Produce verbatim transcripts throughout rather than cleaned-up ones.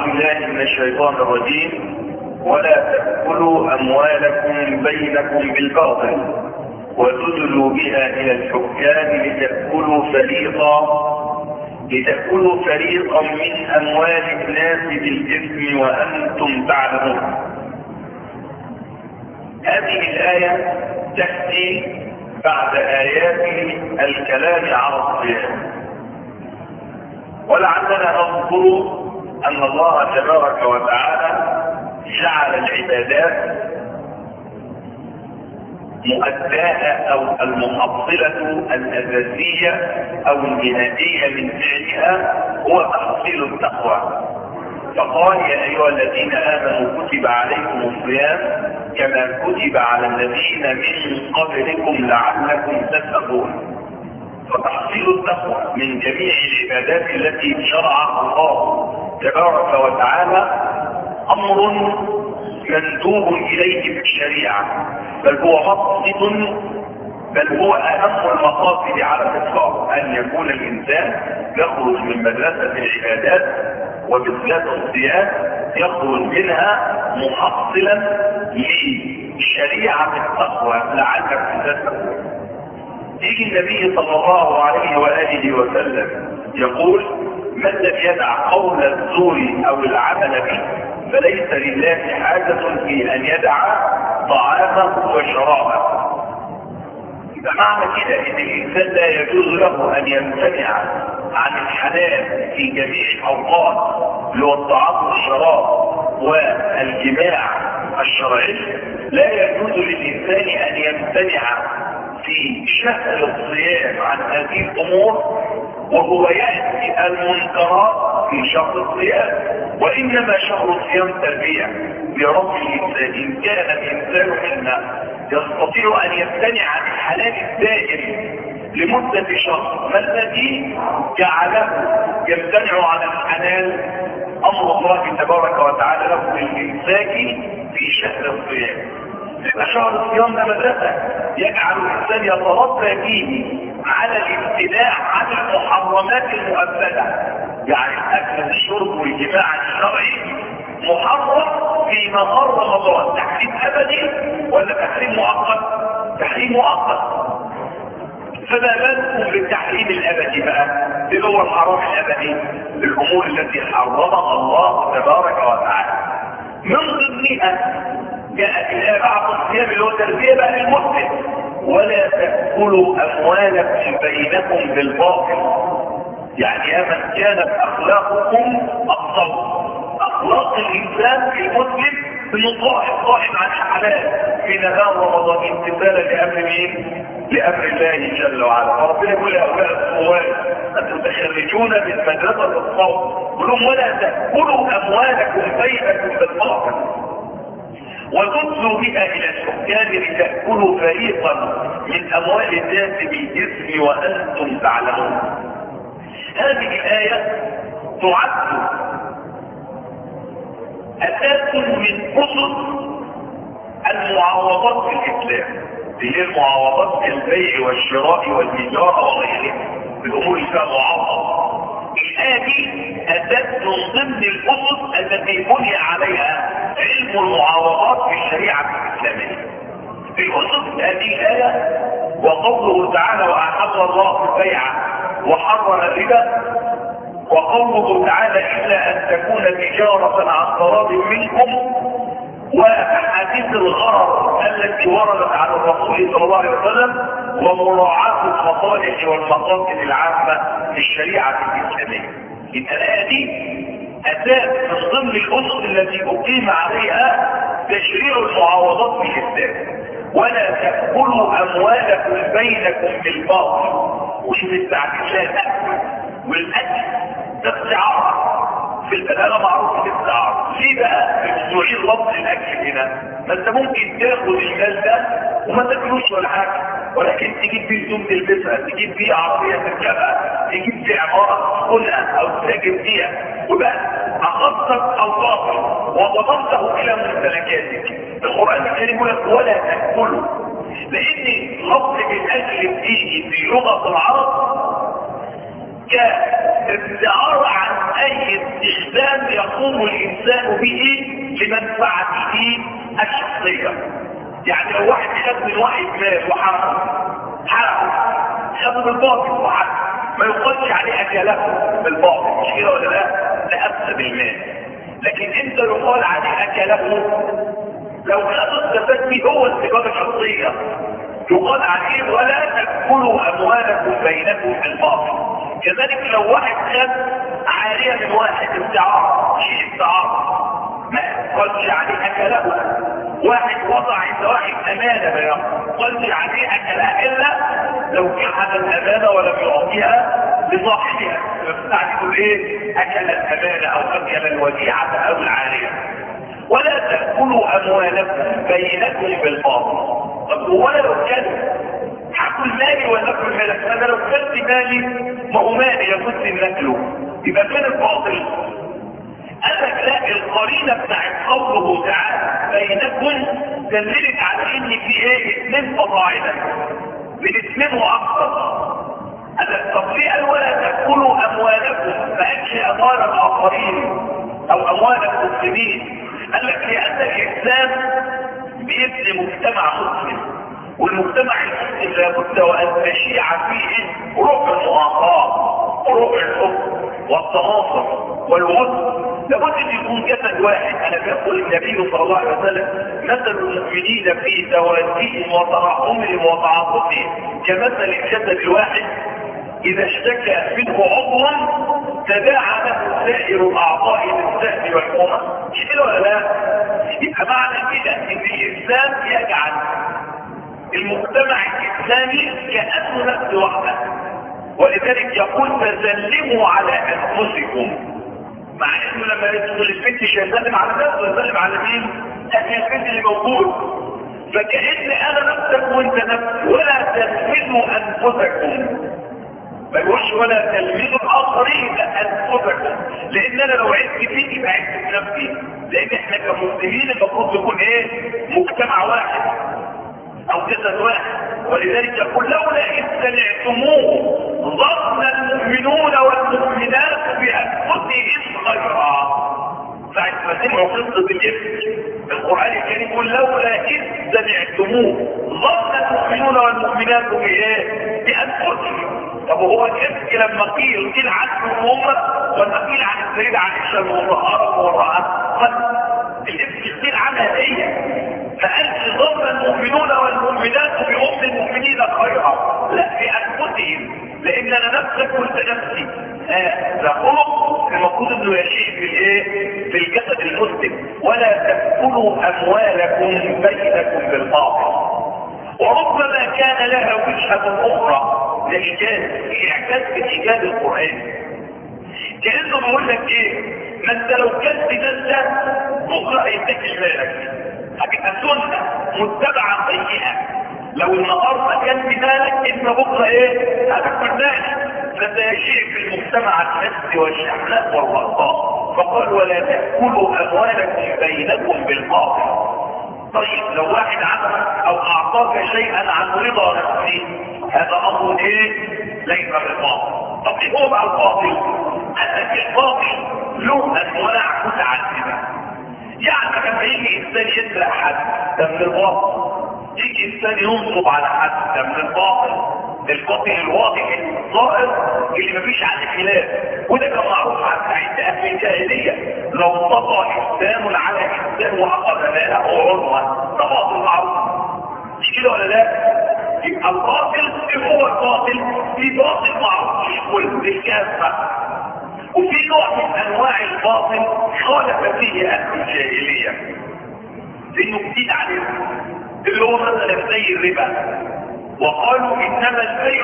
أعوذ بالله من الشيطان الرجيم. ولا تأكلوا أموالكم بينكم بالباطل وتدلوا بها إلى الحكام لتأكلوا فريقا لتأكلوا فريقا من أموال الناس بالإثم وأنتم تعلمون. هذه الآية تأتي بعد آيات الكلام على الصيام، ولعلنا نذكر أن الله تبارك وتعالى جعل العبادات مؤداها أو المحصلة الأساسية أو النهائية من فعلها هو تحصيل التقوى. فقال: يا أيها الذين آمنوا كتب عليكم الصيام كما كتب على الذين من قبلكم لعلكم تتقون. فتحصيل التقوى من جميع العبادات التي شرعها الله تبارك وتعالى أمر مندوب إليه في الشريعة، بل هو مقصد بل هو أهم المقاصد على الإطلاق، أن يكون الإنسان يخرج من مدرسة العبادات وبالذات الصيام يخرج منها محصلا لشريعة التقوى لعلك تتقون. يجي النبي صلى الله عليه وآله وسلم يقول: من لم يدع قول الزور أو العمل به فليس لله حاجة في أن يدع طعامه وشرابه. بمعنى كده ان الانسان لا يجوز له ان يمتنع عن الحلال في جميع الاوقات اللي هو الطعام والشراب والجماع الشرعي. لا يجوز للانسان ان يمتنع في شهر الصيام عن هذه الامور وهو ياتي المنكرات في شهر الصيام. وانما شهر الصيام تربيه لرب الانسان. ان كان الانسان منا يستطيع ان يمتنع عن الحلال الدائم لمدة شهر، ما الذي جعله يمتنع عن الحلال؟ امر الله تبارك وتعالى له بالامساك في شهر الصيام. لان شهر الصيام ده مدرسة يجعل الانسان يتربى فيه على الامتناع عن المحرمات المؤبدة، يعني الاكل والشرب والجماع الشرعي محرم في نهار رمضان. تحريم ابدي ولا تحريم مؤقت؟ تحريم مؤقت. فما بالكم بالتحريم الابدي بقى اللي هو الحرام الابدي، الامور التي حرمها الله تبارك وتعالى. من ضمنها جاءت الايه بعد الصيام اللي هو تربيه بقى للمسلم: ولا تاكلوا اموالكم بينكم بالباطل. يعني يا من كانت اخلاقكم الصوم، اخلاق الانسان المسلم انه صاحب صاحب عن الحلال في نهار رمضان امتثالا لامر مين؟ لامر الله جل وعلا. فربنا يقول يا اولاد الصواب انتم تخرجون من مدرسه الصوم، قل لهم: ولا تاكلوا اموالكم بينكم بالباطل وتدلوا بها الى الحكام لتاكلوا فريقا من اموال الناس بالاثم وانتم تعلمون. هذه الايه تعد اساس من اسس المعاوضات في الاسلام، اللي هي المعاوضات كالبيع والشراء والتجاره وغيرها، الامور اللي فيها معاوضه. الايه دي اساس من ضمن الاسس التي بني عليها علم المعاوضات في الشريعه الاسلاميه. في اسس هذه الايه وقوله تعالى: واحل الله البيع وحرم الربا، وقوله تعالى: إلا أن تكون تجارة عن تراض منكم، وأحاديث الغرر التي وردت عن الرسول صلى الله عليه وسلم، ومراعاة المصالح والمقاصد العامة في الشريعة الإسلامية. الآية دي أساس من ضمن الأسس التي أقيم عليها تشريع المعاوضات في الإسلام. ولا تأكلوا أموالكم بينكم بالباطل. وشوف التعديلات والأكل ده استعارة في البلاغة، معروف بالاستعارة. ليه بقى بتعيد لفظ الاكل هنا؟ ما انت ممكن تاخد المال ده وما تاكلوش ولا حاجه، ولكن تجيب بيه هدوم تلبسها، تجيب بيه عربيه تركبها، تجيب بيه عماره تسكنها او تتاجر فيها، وبقى اخذتك او باطل وضمنته الى ممتلكاتك. القران الكريم يقول لك: ولا تاكلوا، لان لفظ الاكل بتيجي في لغه العرب كاستعارة عن اي استخدام يقوم الانسان به لمنفعته الشخصيه. يعني لو واحد خد من واحد مال وحرقه حرقه خده بالباطل وحرقه ما يقولش عليه اكله بالباطل، مش كده ولا لا؟ لأبسى بالمال. لكن انت يقال عليه اكله لو خدوا استفاد فيه هو استفاده شخصيه، يقال عليه ولا تاكلوا اموالكم بينكم بالباطل. كذلك لو واحد خد عاريه من واحد استعاره شيء استعاره ما يقولش عليه اكله. واحد وضع عند واحد امانه ما يقولش عليه اكلها الا لو جحد الامانه ولم يعطيها لصاحبها، فبتعرفوا ايه؟ اكل الامانه او اكل الوديعه او العاريه. ولا تاكلوا اموالكم بينكم بالباطل. طب هو انا لو كان هاكل مالي ولا اكل مالك؟ انا لو كلت مالي ما هو مالي لابد ان اكله، يبقى كان الباطل. قال لك لا، القرينه بتاعت قوله تعالى بينكم دللت على ان في ايه؟ اثنين فضائلا من اثنين واكثر. قال لك طب ليه قال ولا تاكلوا اموالكم؟ ما قالش اموال الاخرين او اموال المسلمين. قال لك لان الاسلام بيبني مجتمع مسلم، والمجتمع المسلم لابد وان تشيع فيه روح المؤاخاه وروح الحب والتناصر والود. لابد ان يكون جسد واحد. انا بيقول النبي صلى الله عليه وسلم مثل المؤمنين في توادهم وتراحمهم وتعاطفهم كمثل الجسد الواحد اذا اشتكى منه عضو تداعى له سائر الاعضاء بالسهل والحمى. مش كده ولا لا؟ يبقى معنى كده ان الانسان يجعل المجتمع الاسلامي كانه نفس واحده، ولذلك يقول تسلموا على انفسكم. مع انه لما يدخل البيت مش هيسلم على نفسه، يسلم على مين؟ اهل البيت اللي موجود. فكأن انا نفسك وانت نفسك. ولا تلمزوا انفسكم، ما يقولش ولا تلمزوا الاخرين انفسكم، لان انا لو عدت فيك يبقى عدت في نفسي. لان احنا كمسلمين المفروض نكون ايه؟ مجتمع واحد او جسد واحد. ولذلك يقول لولا اذ سمعتموه ظن المؤمنون والمؤمنات بانفسهم خيرا. ساعة ما سمعوا قصة الإفك القرآن الكريم يقول لولا إذ سمعتموه ظن المؤمنون والمؤمنات بإيه؟ بأنفسهم. طب هو الإفك لما قيل قيل عنهم هم ولا قيل عن السيدة عائشة المطهرة والمبرأة؟ الإفك قيل عنها هي. فقالت ظن المؤمنون والمؤمنات بأم المؤمنين خيرا، لا بأنفسهم، لأن أنا نفسك وأنت نفسي. ده خلق المفروض انه يشيء في الايه؟ في الجسد المسلم. ولا تاكلوا اموالكم بينكم بالباطل. وربما كان لها وجهه اخرى لايجاز اعجاز في ايجاد القران. كانه بيقول لك ايه؟ ما انت لو كلت نفسك بكره هيتاكل مالك، هتبقى سنه متبعه سيئه. لو النهارده كلت مالك انت بكره ايه؟ هتاكل مالك. فسيشيع في المجتمع النفس والشحناء والرقاء. فقال ولا تأكلوا أموالكم بينكم بالباطل. طيب لو واحد عمل أو أعطاك شيئا عن رضا نفسه هذا أمر إيه؟ ليس بالباطل. طب إيه هو بقى الباطل؟ أن الباطل له أنواع متعددة. يعني لما يجي إنسان يسرق حد ده من الباطل، يجي إنسان ينصب على حد ده من الباطل. القاتل الواضح الظاهر اللي مفيش عليه خلاف، وده كان معروف عند اهل الجاهليه. لو طغى انسان على انسان واخذ ماله عنوه ده باطل معروف، مش كده ولا لا؟ يبقى الباطل ايه هو الباطل؟ في باطل معروف للكل للكافه، وفي نوع من انواع الباطل خالف فيه اهل الجاهليه لانه جديد عليهم، اللي هو مثلا زي الربا. وقالوا انما البيع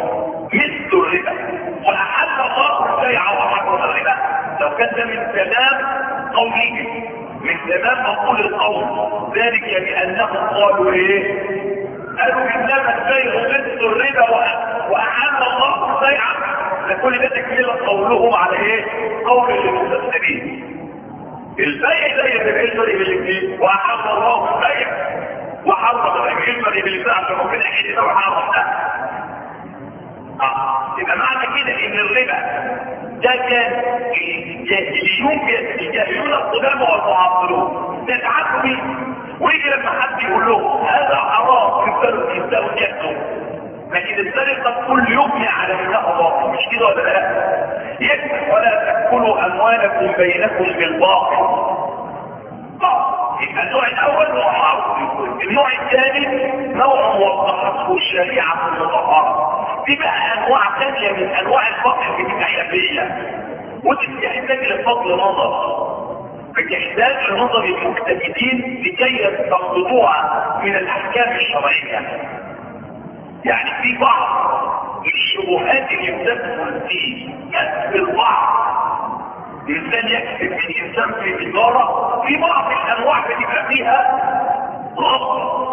مثل الربا واحل الله البيع وحرم الربا. لو كان ده من تمام قوله من تمام مقول القول ذلك بانهم قالوا ايه؟ قالوا انما البيع مثل الربا واحل الله البيع. لكل ده تكمله قولهم على ايه؟ قول المفسرين. البيع زي الربا، ايه الفرق بين الاثنين؟ واحل الله البيع وحرم الكلمة دي باللسان عشان ربنا يحيي ده وحرم ده. اه يبقى معنى كده ان الربا ده كان الجاهليون الجاهلون القدامى والمعاصرون بيتعاملوا بيه، ويجي لما حد يقول لهم هذا حرام يفضلوا يبداوا ياكلوا. لكن السرقه كل يبني على انها باطل، مش كده ولا لا؟ يكفي ولا تاكلوا اموالكم بينكم بالباطل. يبقى النوع الاول هو حرام. النوع الثاني نوع وضحته الشريعه المطهره. في بقى انواع ثانيه من انواع الفقر بتبقى حرفيه، ودي بتحتاج لفضل نظر، بتحتاج لنظر المجتهدين لكي يستنبطوها من الاحكام الشرعيه. يعني في بعض الشبهات اللي بتدخل في كسب البعض، الانسان يكسب من انسان في تجاره، في بعض الانواع بتبقى فيها غصب.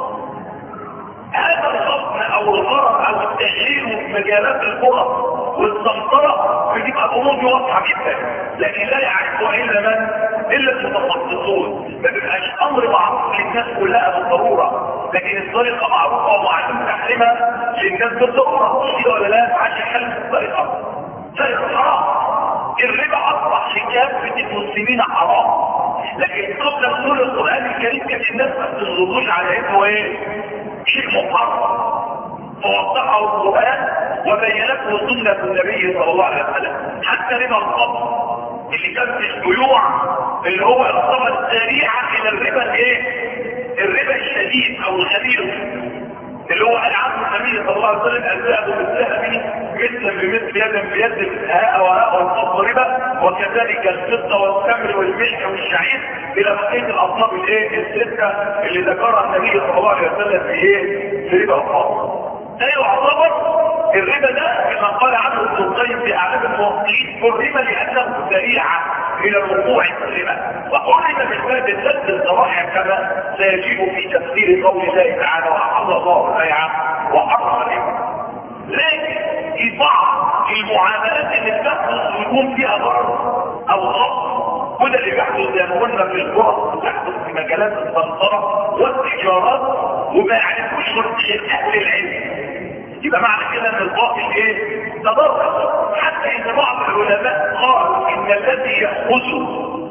هذا الغصب او الغرض او التغيير في مجالات الفرص والسمطره بتبقى الامور واضحه جدا، لكن لا يعرفها الا من؟ الا المتخصصون. ما بيبقاش امر معروف للناس كلها بالضروره، لكن السرقه معروفه ومعلوم تحريمها للناس بالضروره، مش كده ولا لا؟ عشان حل السرقه سرقه حرام. الربا اصبح لكافه المسلمين حرام، لكن قبل نزول القران الكريم كانت الناس ما بتنظروش على انه ايه؟ شيء محرم. فوضحه القران وبينته سنه النبي صلى الله عليه وسلم. حتى ربا القبض اللي كان في البيوع اللي هو الصفه السريعه الى الربا الايه؟ الربا الشديد او الخبيث، اللي هو قال عنه النبي صلى الله عليه وسلم الذهب بالذهب مثلا بمثل يدا بيد هاء وراء والفضه ربا، وكذلك الفضه والتمر والملح والشعير الى بقيه الاصناف الايه؟ السته اللي ذكرها النبي صلى الله عليه وسلم في ايه؟ في ربا القبض. ده يعتبر الربا ده كما قال عنه ابن القيم في اعلام الموقعين الربا لانه ذريعه الى الوقوع في الربا، وحرم من باب سد الذرائع كما سيجيب في تفسير قول الله تعالى وحل الله البيع وحرم الربا. لكن في بعض المعاملات اللي بتحدث ويكون فيها ضرر او غصب، وده اللي بيحدث زي ما قلنا في الفرص، بيحدث في مجالات السمسره والتجارات وما يعرفوش غير اهل العلم. يبقى معنى كده ان الباطل ايه؟ تضرر. حتى ان بعض العلماء قالوا ان الذي ياخذ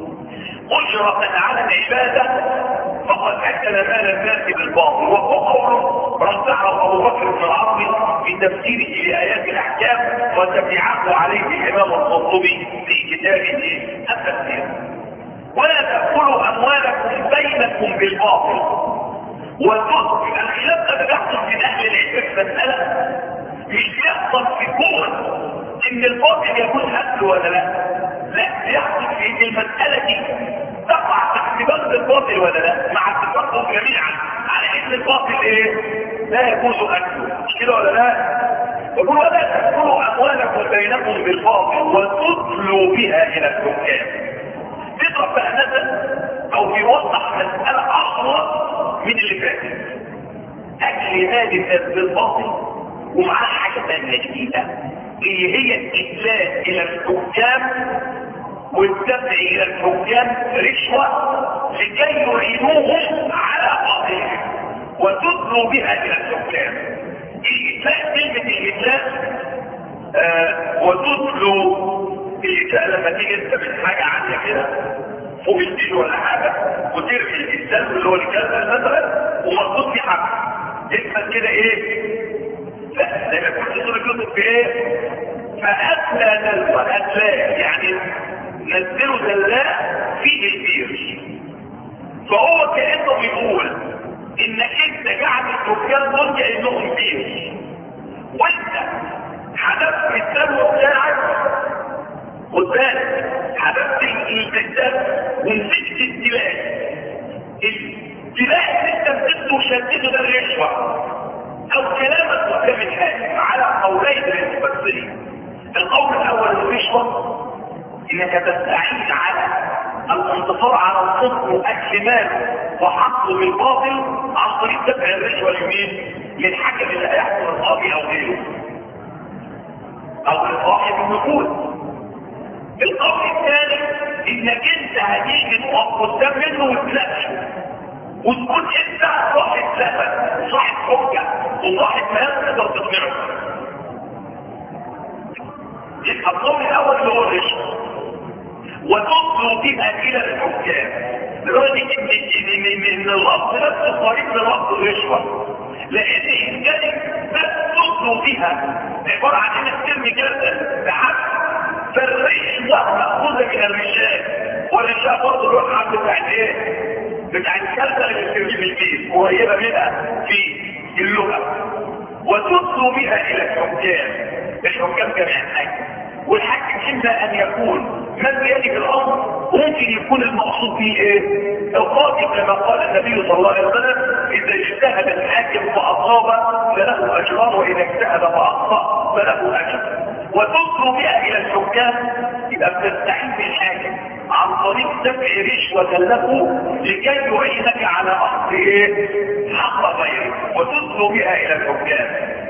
اجرة على العبادة فقد اكل مال الناس بالباطل، وهو قول رجحه ابو بكر بن العربي في تفسيره لايات الاحكام وتبعه عليه الامام القرطبي في كتابه التفسير. ولا تاكلوا اموالكم بينكم بالباطل. والفضل الخلاف ده بيحصل من اهل العلم في مساله مش بيحصل في كون ان الباطل يكون اكل ولا لا، لا بيحصل في ان المساله دي تقع تحت بند الباطل ولا لا، مع اتفاقهم جميعا على ان الباطل ايه؟ لا يجوز اكله، مش كده ولا لا؟ يقول ولا تاكلوا اموالكم بينكم بالباطل وتدلوا بها الى الحكام. تضرب بقى مثلا او بيوضح مساله اخرى من اللي فاتت. اكل مال الناس بالباطل ومعاه حاجه ثانيه جديده اللي هي الادلاء الى الحكام والدفع الى الحكام رشوه لكي يعينوهم على باطلهم وتدلوا بها الى الحكام. الادلاء كلمه الادلاء آه وتدلوا الادلاء لما تيجي انت من حاجه عاليه كده فوق الدين ولا حاجه وترمي الانسان اللي هو الكلب مثلا ومربوط في حبل، يكمل كده ايه؟ لا زي ما كنت تقول الكتب في ايه؟ فأتلى دلوة أتلى يعني نزلوا دلاء فيه البير. فهو كأنه بيقول انك انت قاعد الرجال دول كأنهم بير، وانت حدثت الدلوة بتاعك قدام حدثت الكتاب ومسكت التلاء التلاء اللي انت مسكته وشدته ده الرشوة او كلامك قدام الحاكم على قولين للمفسرين. القول الاول الرشوة انك تستعين على الانتصار على الصدق واكل ماله وحقه بالباطل عن طريق دفع الرشوة اليمين للحكم اللي هيحكم القاضي او غيره او لصاحب النقود. القول الثاني انك انت هتيجي تقف قدام منه وتلاقيه وتكون انت صاحب ثبت وصاحب حجه وصاحب مال تقدر تقنعه. يبقى القول الاول اللي هو الرشوه، وتصل بها الى الحكام لدرجه ان ان اللفظ نفسه قريب من لفظ الرشوه، لان الكلمه بس تصل بها عباره عن انك ترمي جلسه بحث، فالرشوه ماخوذه من الرشاه، والرشاه برضه الروح بتاع الايه؟ بتاع الكلمه اللي بترمي بالبيت قريبه منها في اللغه. وتصل بها الى الحكام، الحكام جميع حاجه، والحاكم اما ان يكون من بيده الامر، ممكن يكون المقصود به ايه؟ القاضي، كما قال النبي صلى الله عليه وسلم اذا اجتهد الحاكم فاصاب فله اجران، واذا اجتهد فاخطا فله اجر. وتصل بها الى الحكام، يبقى بتستعين بالحاكم عن طريق دفع رشوه له لكي يعينك على اخذ ايه؟ حق غيرك. وتصل بها الى الحكام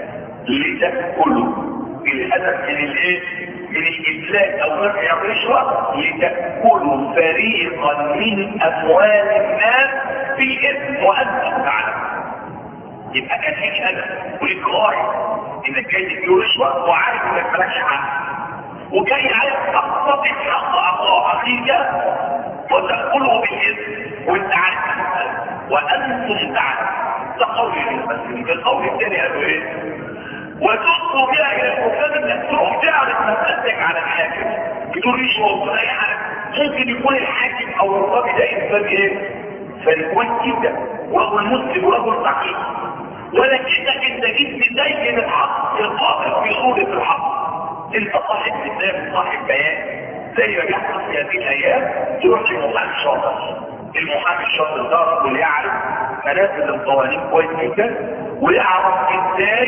لتأكلوا الهدف من الايه؟ من الإفلاس أو دفع الرشوة، لتأكلوا فريقا من أموال الناس بالإثم وأنتم تعلمون. يبقى كان ليك هدف وليك غاية إنك جاي تديله رشوة وعارف إنك مالكش حق، وجاي عارف تقتطع حق أخيك وتأكله بالإثم وأنت عارف وأنتم تعلمون. ده قول المسلمين. القول الثاني قالوا إيه؟ وتصل بها الى الحكام انك تروح تعرض مسألتك على الحاكم بدون رشوه وبدون اي حاجه. ممكن يكون الحاكم او القاضي ده انسان ايه؟ فالكويس جدا ورجل مسلم ورجل تقي، ولكنك انت جيت تبين الحق القاضي في صوره الحق. انت صاحب كتاب صاحب بيان زي ما بيحصل في هذه الايام، تروح للمحامي الشاطر. المحامي الشاطر ده اللي يعرف منافذ القوانين كويس جدا، ويعرف ازاي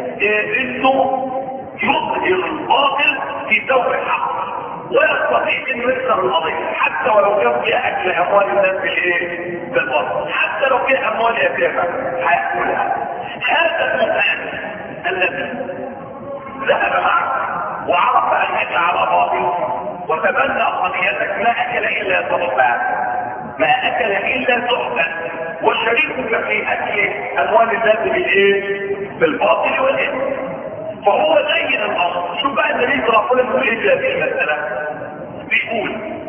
انه يظهر الباطل في ثوب الحق، ويستطيع انه يكسر القضيه حتى ولو كان فيها اكل اموال الناس بالايه؟ بالباطل، حتى لو فيها اموال يتامى هياكلها. هذا المحامي الذي ذهب معك وعرف انك على باطل وتبنى قضيتك، ما اكل الا تحفه، ما اكل الا تحفه، وشريكك في اكل اموال الناس بالايه؟ بالباطل والاثم. فهو زين الامر. شوف بقى النبي صلى الله عليه وسلم بيقول ايه في هذه المساله؟ بيقول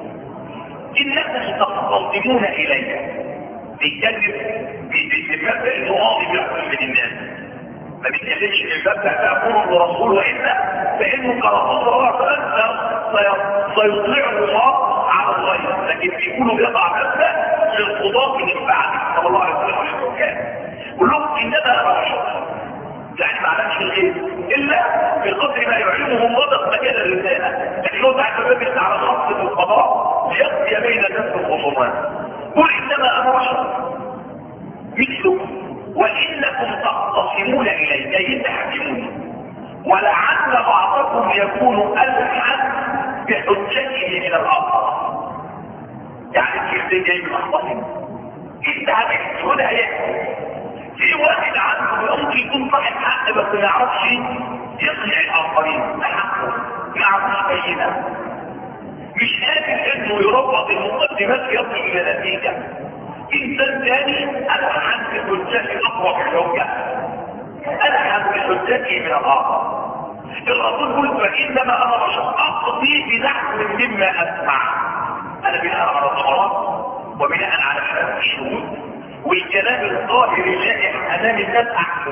انكم تقتضمون الي، بيتكلم بمبدا الماضي بيحكم بين الناس، ما بيتكلمش المبدا تامر الرسول والا فانه كرسول صلى الله عليه وسلم سيطلعه الله على الغير، لكن بيقولوا يضع مبدا للقضاء من بعد صلى الله عليه وسلم والحكام. قل لهم انما انا بشر، يعني ما اعلمش الغيب الا بقدر ما يعلمه الله ده مجال الرساله، لكن هو بعد ما بيفتح على خط القضاء ليقضي بين الناس الخصومات. قل انما انا بشر مثلكم وانكم تختصمون الي اي تحكموني، ولعل بعضكم يكون الحن بحجته من الاخر. يعني الكلمتين جاي من اخطائهم، انت هتحكي ولا هيحكي. في واحد عنده ممكن يكون صاحب حق بس ما يعرفش يقنع الاخرين بحقه، ما يعرفش بينه، مش قادر انه يربط المقدمات يصل الى نتيجه. انسان ثاني الحن بحجته اقوى في الحجه، الحن بحجته من الاخر. الرسول يقول فانما انا بشر اقضي بنحو مما اسمع، انا بناء على الصلاه وبناء على الشهود والكلام الظاهر اللائح امام الناس احسن.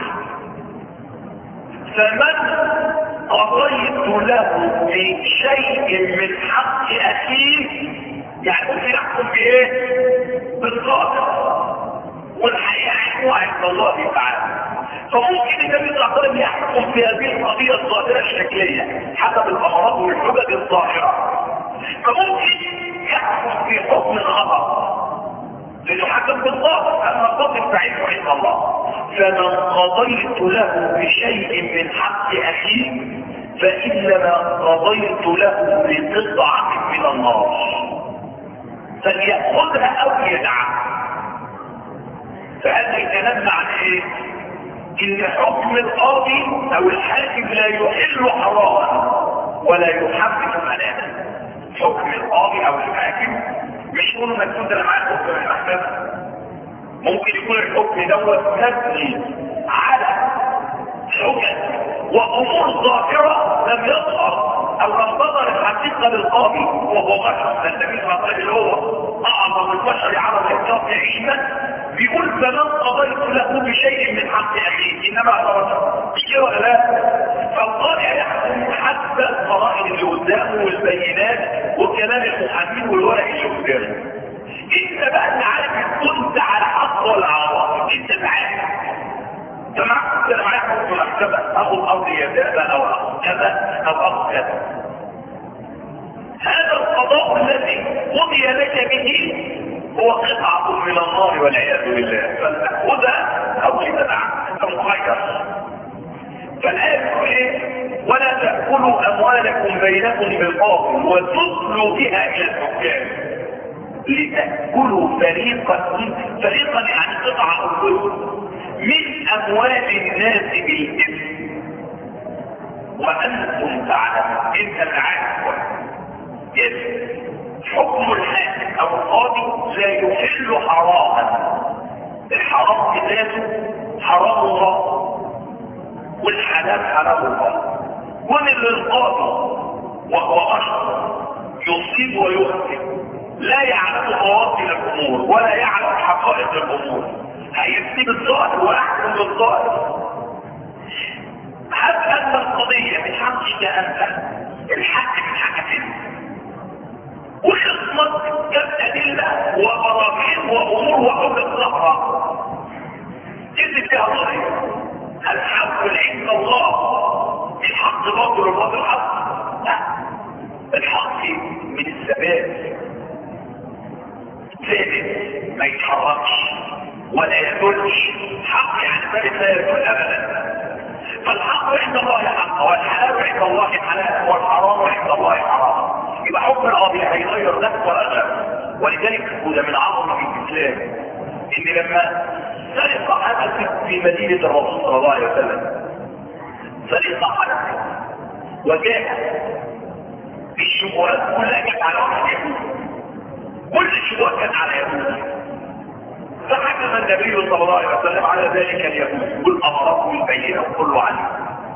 فمن قضيت له بشيء من حق اخيه، يعني ممكن يحكم بايه؟ بالظاهر، والحقيقه حكمه عند الله تعالى. فممكن النبي صلى الله عليه وسلم يحكم في هذه القضيه الظاهره الشكليه حسب الامراض والحجج الظاهره، فممكن يحكم في حكم الخطا لانه حكم بالظاهر، اما القاضي فعله عند الله. فمن قضيت له بشيء من حق اخيه فانما قضيت له بقطعه من النار فليأخذها او يدعها. فهذا الكلام معنى ايه؟ ان حكم القاضي او الحاكم لا يحل حراما ولا يحرم حلالا. حكم القاضي او الحاكم مش يقولوا مكتوب ده معاه حكم المحكمه، ممكن يكون الحكم دوت مبني على حجج وامور ظاهره لم يظهر او لم تظهر الحقيقه للقاضي وهو بشر، النبي صلى الله عليه وسلم اللي هو اعظم البشر على الاطلاق عيشا بيقول فمن قضيت له بشيء من حق اخيه انما هو بشر، مش كده ولا لا؟ فالقاضي يحكم حسب القرائن اللي قدامه والبينات وكلام المحامين والورق اللي قدامه. انت بقى انت عارف كنت على حق ولا على باطل، انت معاك تمام، انت معاك في المحكمه اخذ ارض يدابه او اخذ كذا او اخذ كذا. هذا القضاء الذي قضي لك به هو قطعه من النار والعياذ بالله، فلتاخذها او تدع انت مخير. فالآية تقول ايه؟ ولا تأكلوا أموالكم بينكم بالباطل وتدلوا بها إلى الحكام لتأكلوا فريقا فريقا يعني قطعة الجزء من أموال الناس بالإثم وأنتم تعلمون. أنت معاك حكم الحاكم أو القاضي لا يحل حراما، الحرام بذاته حرام الله والحلال حلال الله. ومن القاضي وهو أشهر يصيب ويخطئ لا يعلم خواطر الأمور ولا يعلم حقائق الأمور، هيفتي بالظاهر ويحكم بالظاهر. حتى أن القضية من حقك أنت، الحق من حقك أنت، وخصمك كالأدلة وبراهين وأمور وحجة ظهرة إذن فيها ظاهر. الحق عند الله، الحق باطل والباطل حق، لا الحق من الثبات ثابت ما يتحركش ولا يدلش، حق يعني ثابت لا يدل ابدا. فالحق عند الله حق والحلال عند الله حلال والحرام عند الله حرام. يبقى حكم القاضي هيغير نفسه ولا ولذلك وده من عظمه الاسلام ان لما سرقة حدثت في مدينة الرسول صلى الله عليه وسلم، سرقة حدثت وجاءت الشبهات كلها كانت على واحد يهود، كل الشبهات كانت على يهود، فحكم النبي صلى الله عليه وسلم على ذلك اليهود والأمراض والبينة وكله عليه.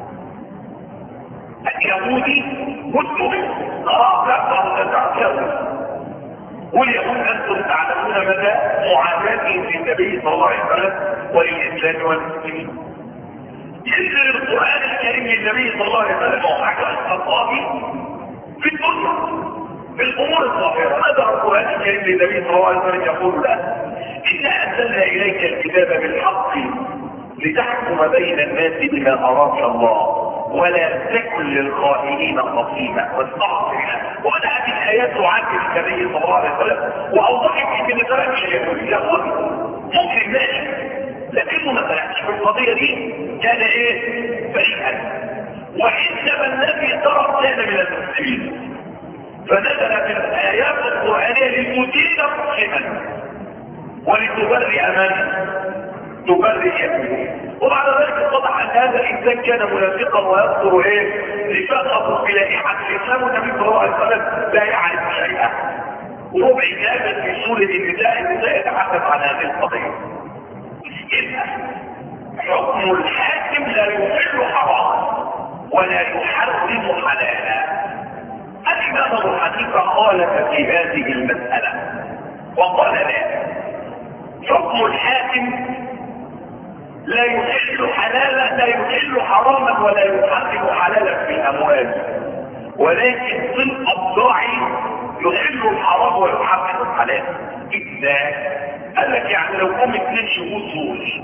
اليهودي مسلم خلاص لا تعتبر، واليهود انتم تعلمون مدى معاداتهم للنبي صلى الله عليه وسلم وللاسلام والمسلمين. ينزل القران الكريم للنبي صلى الله عليه وسلم وحكم الخطابي في الدنيا في الامور الظاهره. هذا القران الكريم للنبي صلى الله عليه وسلم يقول له انا انزلنا اليك الكتاب بالحق لتحكم بين الناس بما اراك الله ولا تكن للخائنين خصيما واستغفر الله. وبدأت الآيات تعاتب النبي صلى الله عليه وسلم وأوضحت من كلام اليهود يقول ممكن ماشي لكنه ما طلعش في القضية دي كان ايه؟ بريئا. وإنما الذي ترى كان من المسلمين، فنزلت الآيات القرآنية للمدين مسلما ولتبرئ من تبرئ يهود. وبعد ذلك اتضح ان هذا الانسان كان منافقا ويذكر ايه؟ نفاقه في لائحه الاسلام، والنبي صلى الله عليه وسلم لا يعرف شيئا. وربع كامل في سوره النداء النداء يتحدث عن هذه القضيه. اذا حكم الحاكم لا يحل حراما ولا يحرم حلالا. الامام ابو حنيفه خالف في هذه المساله وقال لا، حكم الحاكم لا يحل حلالا لا يحل حراما ولا يحرم حلالا في الاموال، ولكن في الابضاع يحل الحرام ويحرم الحلال. ازاي؟ قال لك يعني لو قام اثنين شهود زوج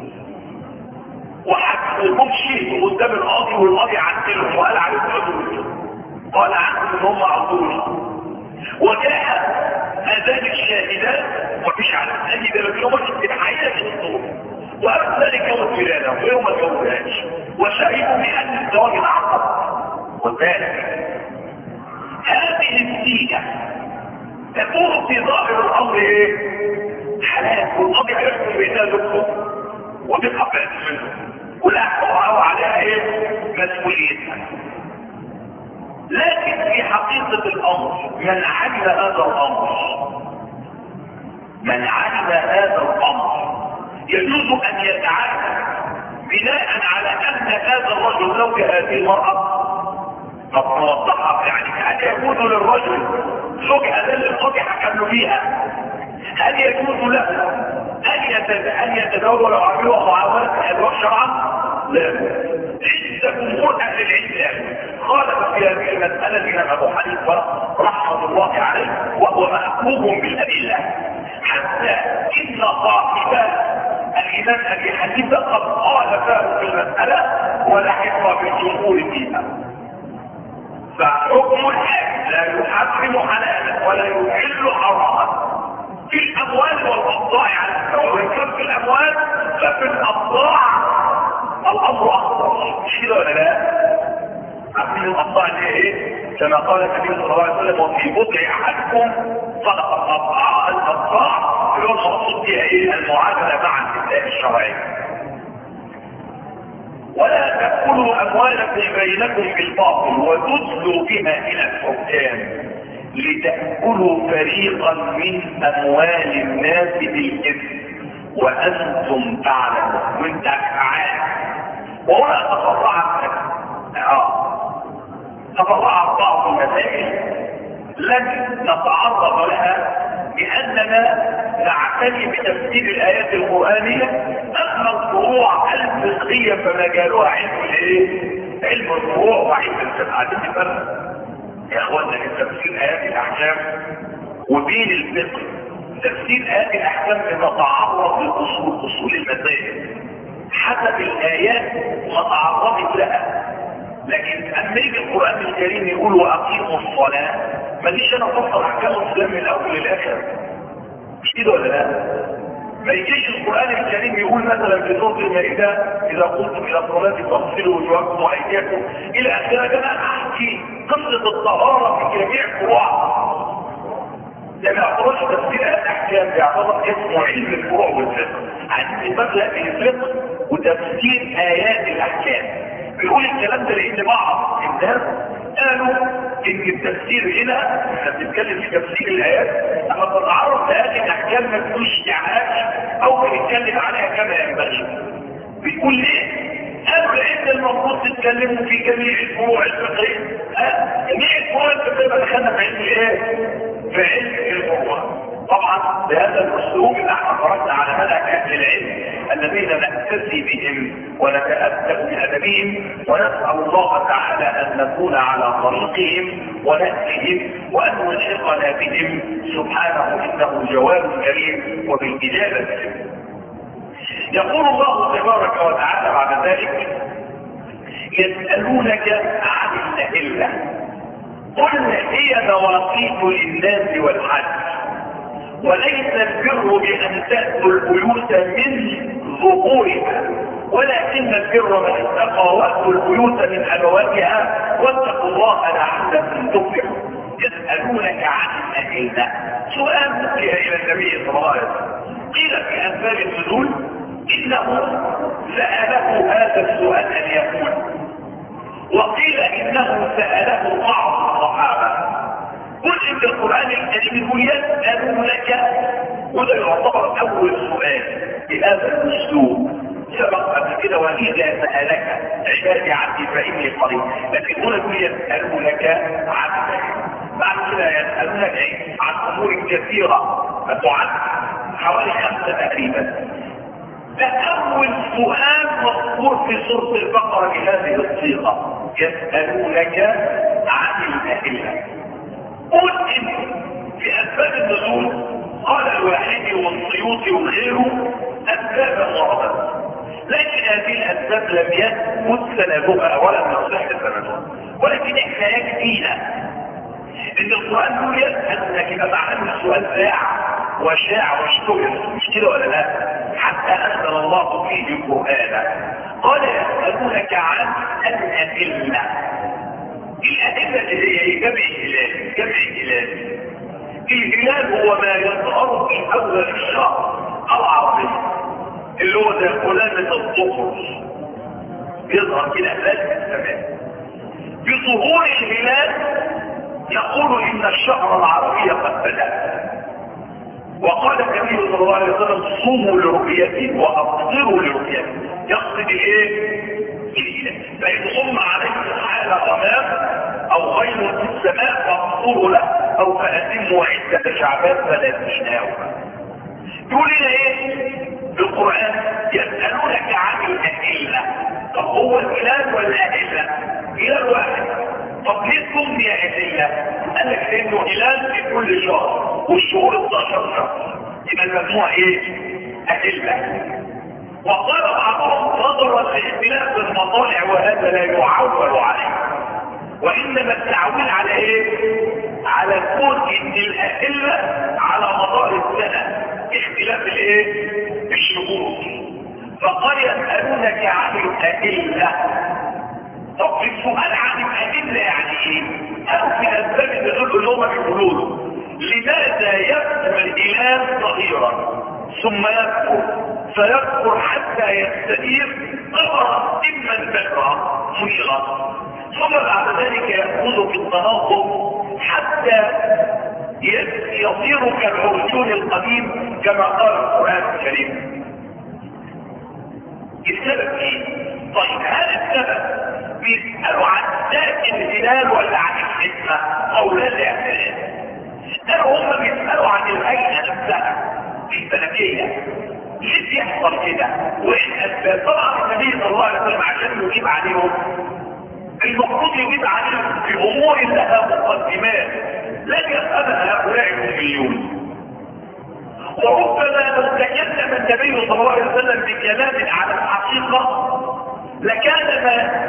وحكموا شيء قدام القاضي والقاضي عدلهم وقال عليهم عدول، قال عنهم ان هم عدول، وجاء اذان الشاهدات ومش على الشاهد لكن هم في الحقيقه الصوت وقال ذلك يوم الولاده ويوم الجواز وشهدوا بان الزواج انعقد. وذلك هذه النتيجه تكون في ظاهر الامر ايه؟ حلال، والقاضي هيحكم بانها دكتور وتقبل منه ولا حقوقها عليها ايه؟ مسؤوليتها. لكن في حقيقه الامر من علم هذا الامر من علم هذا الامر يجوز ان يتعامل بناء على ان هذا الرجل زوج هذه المرأة طب نوضحها يعني هل يجوز للرجل زوج اذل القاضي حكم له فيها؟ هل يجوز له ان يتزوج لو عملوا معاملات الازواج شرعا؟ لا. عند جمهور اهل العلم خالف في هذه المساله الامام ابو حنيفه رحمه الله عليه وهو مأخوذ بالادله، حتى ان صاحب الامام ابي حنيفه قد خالفه في المساله ولحق بالجمهور فيها. فحكم الحاكم لا يحرم حلالا ولا يحل حراما في الاموال والابضاع على السواء، وان كان في الاموال ففي الابضاع الامر اخطر، مش كده ولا لا؟ عارفين الابضاع اللي ايه؟ كما قال النبي صلى الله عليه وسلم وفي بضع احدكم صدقه الابضاع. الابضاع اللي هو المقصود بها ايه؟ المعامله مع النساء الشرعيه. ولا تأكلوا أموالكم بينكم بالباطل وتدلوا بها إلى الحكام لتأكلوا فريقا من أموال الناس بالإثم وأنتم تعلمون. وأنت عارف. وهنا تفرعت تفرعت بعض المسائل لن نتعرض لها لأننا نعتني بتفسير الآيات القرآنية. أما الفروع الفقهية فمجالها علم الايه؟ علم الفروع وعلم الفقه. عايزين نفرق يا اخوانا بين تفسير آيات الأحكام وبين الفقه. تفسير آيات الأحكام بنتعرض لأصول أصول المسائل حسب الآيات وتعرضت لها. لكن أما يجي القرآن الكريم يقول وأقيموا الصلاة، ما ديش أنا أفصل أحكام الإسلام من الأول للآخر، مش كده ولا لا؟ ما يجيش القرآن الكريم يقول مثلا في سورة المائدة إذا قمتم إلى الصلاة فاغسلوا وجوهكم وأيديكم إلى آخره. كما أحكي قصة الطهارة في جميع فروعها. ده ما يعتبرش تفسير آيات الأحكام، بيعتبر اسمه علم الفروع والفقه. عايزين نفرق بين الفقه وتفسير آيات الأحكام. بيقول الكلام ده لان بعض الناس قالوا ان التفسير هنا احنا بنتكلم في تفسير الايات اما بنتعرض لهذه الاحكام ما بنقولش استعمال او بنتكلم عليها كما ينبغي. بيقول ليه؟ قالوا لان المفروض تتكلموا في جميع الفروع الفقهيه. جميع الفروع الفقهيه دخلنا في علم الايه؟ في علم الفروع. طبعا بهذا الاسلوب احنا خرجنا على منهج اهل العلم الذين نأتسي بهم ونتأدب بأدبهم ونسأل الله تعالى أن نكون على طريقهم ونهجهم وأن نلحقنا بهم سبحانه إنه جواد كريم وبالإجابة. يقول الله تبارك وتعالى بعد ذلك يسألونك عن الأهلة قل هي مواقيت للناس والحج وليس البر بأن تأتوا البيوت من ظهورها ولكن البر من اتقى وأتوا البيوت من أبوابها واتقوا الله لعلكم تفلحون. يسألونك عن الأهلة سؤال وجه إلى النبي صلى الله عليه وسلم. قيل في أسباب النزول إنه سأله هذا السؤال اليهود، وقيل إنه سأله بعض الصحابة. قل إن القرآن الكريم يقول يسألونك وده يعتبر أول سؤال بهذا الأسلوب. سبق قبل كده وإذا سألك عبادي عبدي فإني قريب، لكن هنا يقول يسألونك عن بعد كده يسألونك عن أمور كثيرة فتعد حوالي خمسة تقريبا. ده أول سؤال مذكور في سورة البقرة بهذه الصيغة يسألونك عن الأهلة. قل إن في أسباب النزول قال الواحدي والسيوطي وغيره أسباب وردت، لكن هذه الأسباب لم يثبت سندها ولا تصح سندها، ولكن احنا يكفينا ان القرآن يقول يسألونك يبقى معناه السؤال ذاع وشاع واشتهر، مش كده ولا لا؟ حتى أنزل الله فيه القرآن قال يسألونك عن الأدلة. الأدلة اللي هي جمع الهلال. جمع الهلال الهلال هو ما يظهر في أول الشهر العربي اللي هو زي قلامة الظهر يظهر كده لازم السماء. بظهور الهلال يقول إن الشهر العربي قد بدأ، وقال النبي صلى الله عليه وسلم صوموا لرؤيته وأفطروا لرؤيته. يقصد ايه؟ فإن غم عليه الحالة غمام غير في السماء فاقصروا له او فاتموا عدة شعبان ثلاثين يوما. يقول لنا ايه القرآن؟ يسألونك عن الأهلة. طب هو الهلال ولا أهلة؟ هلال واحد. طب ليه سمي أهلة؟ قال لك لأنه هلال في كل شهر والشهور اتناشر شهر، يبقى المجموع ايه؟ أهلة. وقال بعضهم نظرا لاختلاف المطالع وهذا لا يعول عليه، وإنما التعويل على ايه؟ على كون ان الأهلة على مدار السنة اختلاف الايه؟ الشهور. فقال يسألونك عن الأهلة. طب في السؤال عن الأهلة يعني ايه؟ او في الاسباب اللي دول اللي هم بيقولوا له لماذا يكبر الاله صغيرا ثم يكبر فيكبر حتى يستدير قبرا اما بكرا منيرا ثم بعد ذلك يأخذ في التناقض حتى يصير كالعرجون القديم كما قال القرآن الكريم. السبب ايه؟ طيب هل السبب بيسألوا عن ذات الهلال ولا عن الحكمة او لا الاعتراف؟ قالوا هم بيسألوا عن الهيئة نفسها الفلكية. ليه بيحصل كده؟ وايه الاسباب؟ طبعا النبي صلى الله عليه وسلم عشان يجيب عليهم المفروض يجيب عليهم في امور لها مقدمات لن يفهمها هؤلاء المليون. وربما لو تكلم النبي صلى الله عليه وسلم بكلام على الحقيقة لكان ما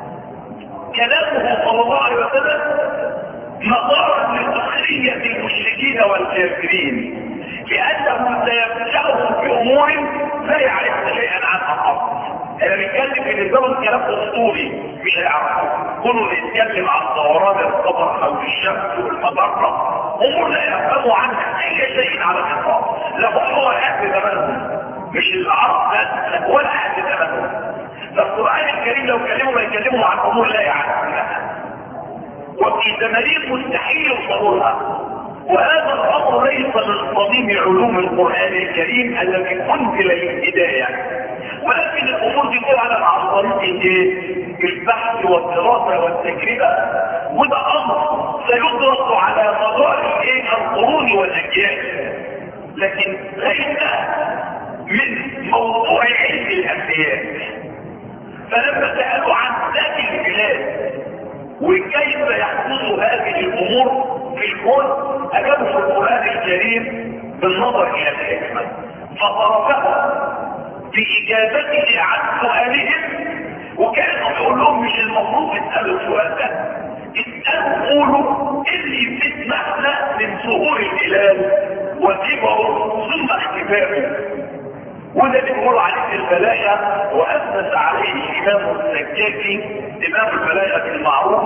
كلامه صلى الله عليه وسلم مظهرا لسخرية المشركين والكافرين، لأنه سيفشلهم في أمور لا يعرفون شيئا عنها قط. انا بنتكلم في نظام كلام اسطوري مش هيعرفوا، كله بيتكلم عن دوران القمر او الشمس والمجره، امور لا يفهموا عنها اي شيء على الاطلاق. لا هم ولا اهل زمانهم، مش العرب بس ولا اهل زمانهم. فالقران الكريم لو كلموا ما يكلموا عن امور لا يعرفونها وفي زمانين مستحيل يوصلوا لها. وهذا الامر ليس من صميم علوم القران الكريم الذي انزل للهدايه، ولكن الامور دي طبعا عن طريق ايه؟ البحث والدراسه والتجربه، وده امر سيدرس على مدار ايه؟ القرون والاجيال، لكن ليس من موضوع علم الانبياء. فلما سالوا عن ذات البلاد وكيف يحدث هذه الامور في الكون اجابوا في القران الكريم بالنظر الى الحكمه، فصرفه بإجابته عن سؤالهم. وكانوا يقول لهم مش المفروض يسألوا السؤال ده، اسألوا قولوا اللي يفتنا من ظهور الهلال وكبره ثم اختفائه. وده اللي بيقولوا عليه البلاغة، وأسس عليه الإمام الزجاجي إمام البلاغة المعروف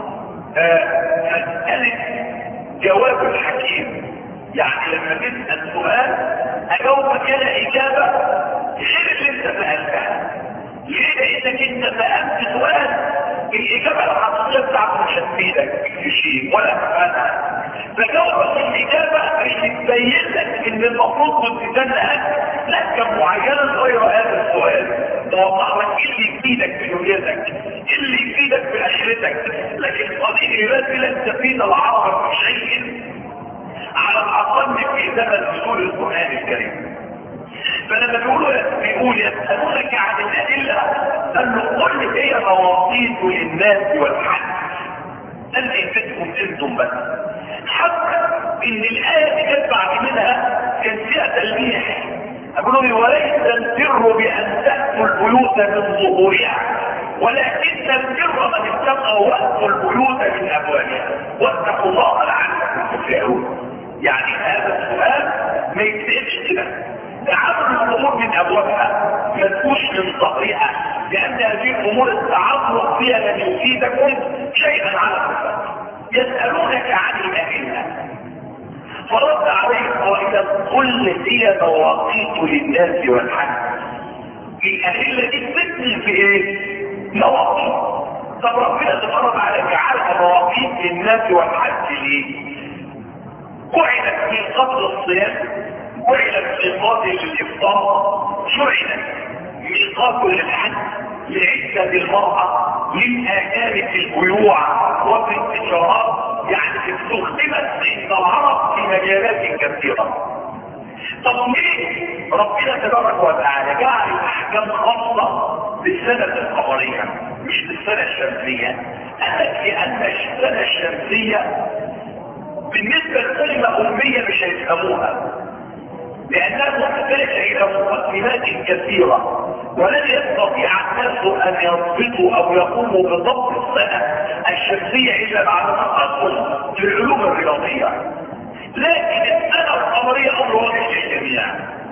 مسألة جواب الحكيم. يعني لما تسأل سؤال أجاوبك كده إجابة غير اللي انت سألتها. ليه؟ لأنك انت سألت سؤال الإجابة الحقيقية بتاعته مش هتفيدك في شيء ولا تفهمها، فجاوبك الإجابة اللي تبين لك إن المفروض كنت تسأل لك معينة غير هذا السؤال، توضح لك إيه اللي يفيدك في دنيتك، إيه اللي يفيدك في آخرتك. لكن قضية التي لن تفيد العرب بشيء على الأقل في زمن نزول القرآن الكريم. فلما بيقولوا بيقول يسألونك عن الأدلة قال له قل هي مواقيت للناس والحج. قال لي فتكم انتم بس، حتى ان الآية دي جت بعد منها كان فيها تلميح. أقول لي وليس البر بأن تأتوا البيوت من ظهورها ولكن البر من اتقوا وأتوا البيوت من أبوابها واتقوا الله لعلكم تفلحون. يعني هذا السؤال ما يتسألش كده، تعامل الامور من ابوابها ما تكونش من ظهرها، لان هذه الامور التعمق فيها لن يفيدكم شيئا على الاطلاق. يسالونك عن الاهله فرد عليه قائلا قل هي مواقيت للناس والحج. الاهله دي بتبني في ايه؟ مواقيت. طب ربنا سبحانه وتعالى جعلها مواقيت للناس والحج ليه؟ جعلت في قبل الصيام، جعلت ميقات للإفطار، جعلت ميقات للحج، لعدة المرأة للآكال في البيوع وفي التجارات، يعني استخدمت عند العرب في مجالات كثيرة. طب ليه ربنا تبارك وتعالى جعل احكام خاصة بالسنة القمرية مش بالسنة الشمسية؟ قال لأن السنة الشمسية بالنسبة لكلمة أمية مش هيفهموها، لأنها محتاجة إلى مقدمات كثيرة، ولن يستطيع الناس أن يضبطوا أو يقوموا بضبط السنة الشمسية إلا بعد تقدم في العلوم الرياضية. لكن السنة القمرية أمر واضح للجميع،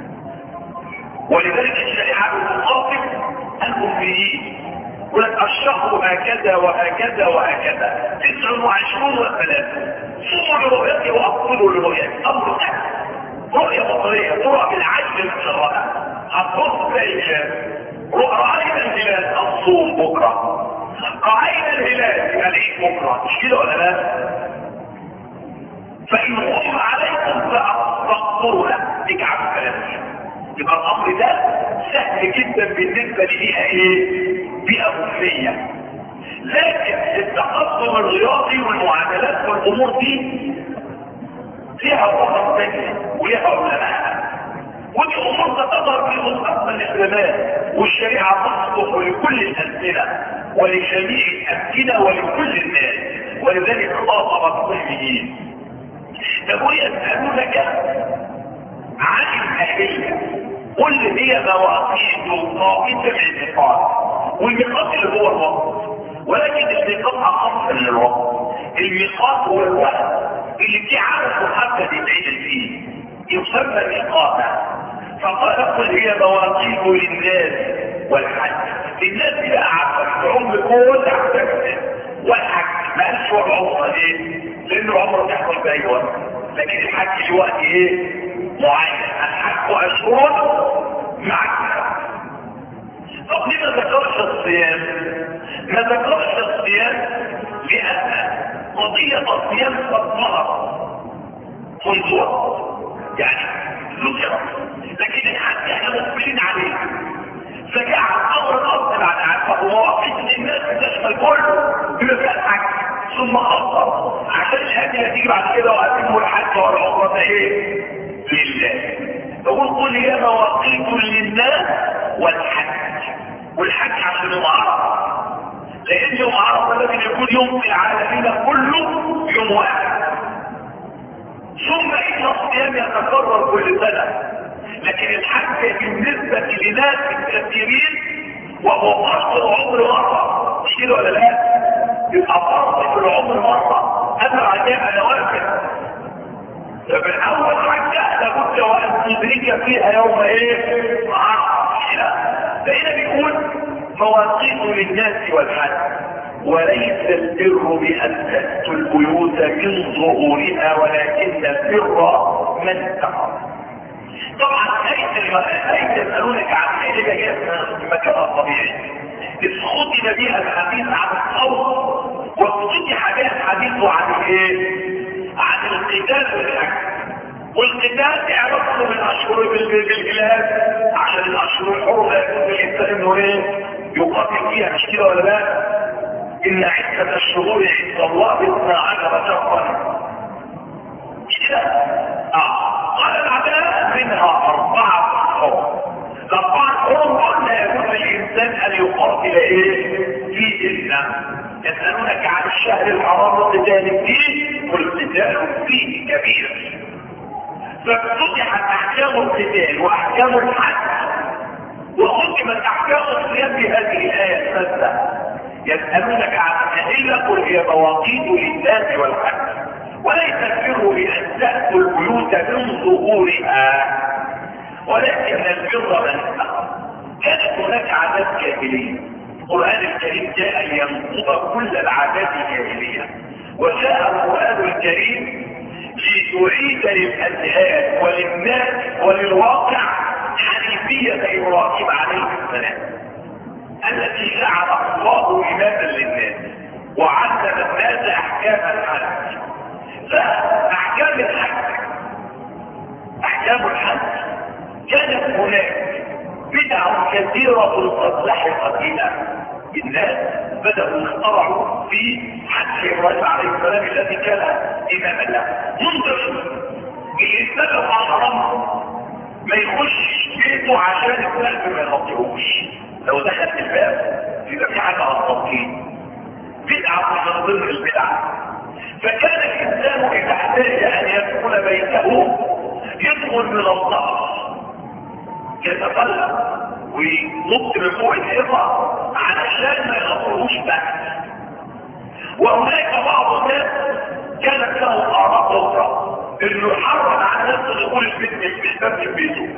ولذلك الشريعة بتخاطب الأميين، ولك الشهر هكذا وهكذا وهكذا تسع وعشرون وثلاثة، صوموا لرؤيتي وأفضلوا لرؤيتي. أمر سهل، رؤية بطرية ترى بالعجل المجرد، هتبص تلاقي الهلال، رأينا الهلال الصوم بكرة، رأينا الهلال يبقى العيد بكرة، مش كده ولا لا؟ فإن غم عليكم فأستغفروا له تجعلوا ثلاثين. يبقى الأمر ده سهل جدا بالنسبة لبيئة ايه؟ بيئة أمية. لكن التقدم الرياضي والمعادلات والأمور دي فيها أمور تانية وليها علماء، ودي أمور تظهر في مستقبل الإسلامات، والشريعة تصلح لكل الأمثلة ولجميع الأمكنة ولكل الناس، ولذلك خاطب المؤمنين. تقول يسألونك عن الأهلية، قل هي مواقيت مواقيت الميقات، والميقات اللي هو الوقت، ولكن الميقات أخص من الوقت. الميقات هو الوقت اللي فيه عدد محدد يتعمل فيه يسمى ميقاتا. فقال قل هي مواقيت للناس والحج. الناس دي بقى عارفه العمر كل عارفه، والحج ما قالش هو العمر ليه؟ لأن العمر بيحصل في أي وقت، لكن الحج له وقت ايه؟ معين. الحج أشهر معك. طب ليه ما ذكرش الصيام؟ ما ذكرش الصيام لأن قضية الصيام قد ظهر منذ وقت، يعني ذكرت، لكن الحج احنا مقبلين عليه، فجعل أمر الأصل على عفة ومواقيت للناس تشمل كله بما فيها الحج، ثم أفضل عشان الهدية تيجي بعد كده وأتموا الحج والعمرة ايه؟ لله. فقول قل هي مواقيت للناس والحج، والحج عشان يوم عرفة، لأن يوم عرفة لازم يكون يوم في العالمين كله يوم واحد. ثم إن الصيام يتكرر كل سنة، لكن الحج بالنسبة لناس كثيرين وهو فرض العمر مرة، مش كده ولا لا؟ يبقى فرض في العمر مرة، أما عجاء نوافل. فمن أول حاجة لابد وأن تدرك فيها يوم إيه؟ عرفة. فهنا بيقول مواقيت للناس والحج، وليس البر بأن تأتوا البيوت من ظهورها ولكن البر من تقى. طبعا آية يسألونك عن حين جاء في مكانها الطبيعي، إذ ختم بها الحديث عن الصوت وافتتح بها الحديث عن ايه؟ عن القتال والحج. والقتال يعرفه من أشهر بالجهاد عشان الأشهر الحرة يكون الإنسان إنه ايه؟ يقاتل فيها، مش كده ولا لا؟ إن عدة الشهور عند الله اثنا عشر شهرا، مش كده؟ اه قال العداء منها أربعة حرم. الأربعة حرم قلنا يكون الإنسان أن يقاتل إيه؟ في إذنه. يسألونك عن الشهر الحرام والقتال فيه، والقتال فيه كبير. فافتتحت أحكام القتال وأحكام الحج، وختمت أحكام الصيام بهذه الآية الثالثة. يسألونك عن الأهلة قل هي مواقيت للناس والحج، وليس البر بأن تأتوا البيوت من ظهورها ولكن البر من تقى. كانت هناك عادات جاهلية، القرآن الكريم جاء لينقض كل العادات الجاهلية، وجاء القرآن الكريم ليعيد للأذهان وللناس وللواقع حنيفية إبراهيم عليه السلام التي جعل الله إماما للناس وعلم الناس أحكام الحج. فأحكام الحج أحكام الحج كانت هناك بدع بدع كثيرة قد لحقت بنا الناس بدأوا يخترعوا في حج إبراهيم عليه السلام الذي كان إماما له منذ الإنسان لو حرم ما يخش بيته عشان الكلب ما يغطيهوش. لو دخل في الباب يبقى في حاجة هتغطيه، بدعة من ضمن البدع. فكان الإنسان إذا احتاج أن يدخل بيته يدخل من الظهر يتطلع وينط من فوق الحيطة علشان ما يغطيهوش تحت. وهناك بعض الناس كانت له آراء أخرى انه يحرم على نفسه دخول البيت مش باب من بيته،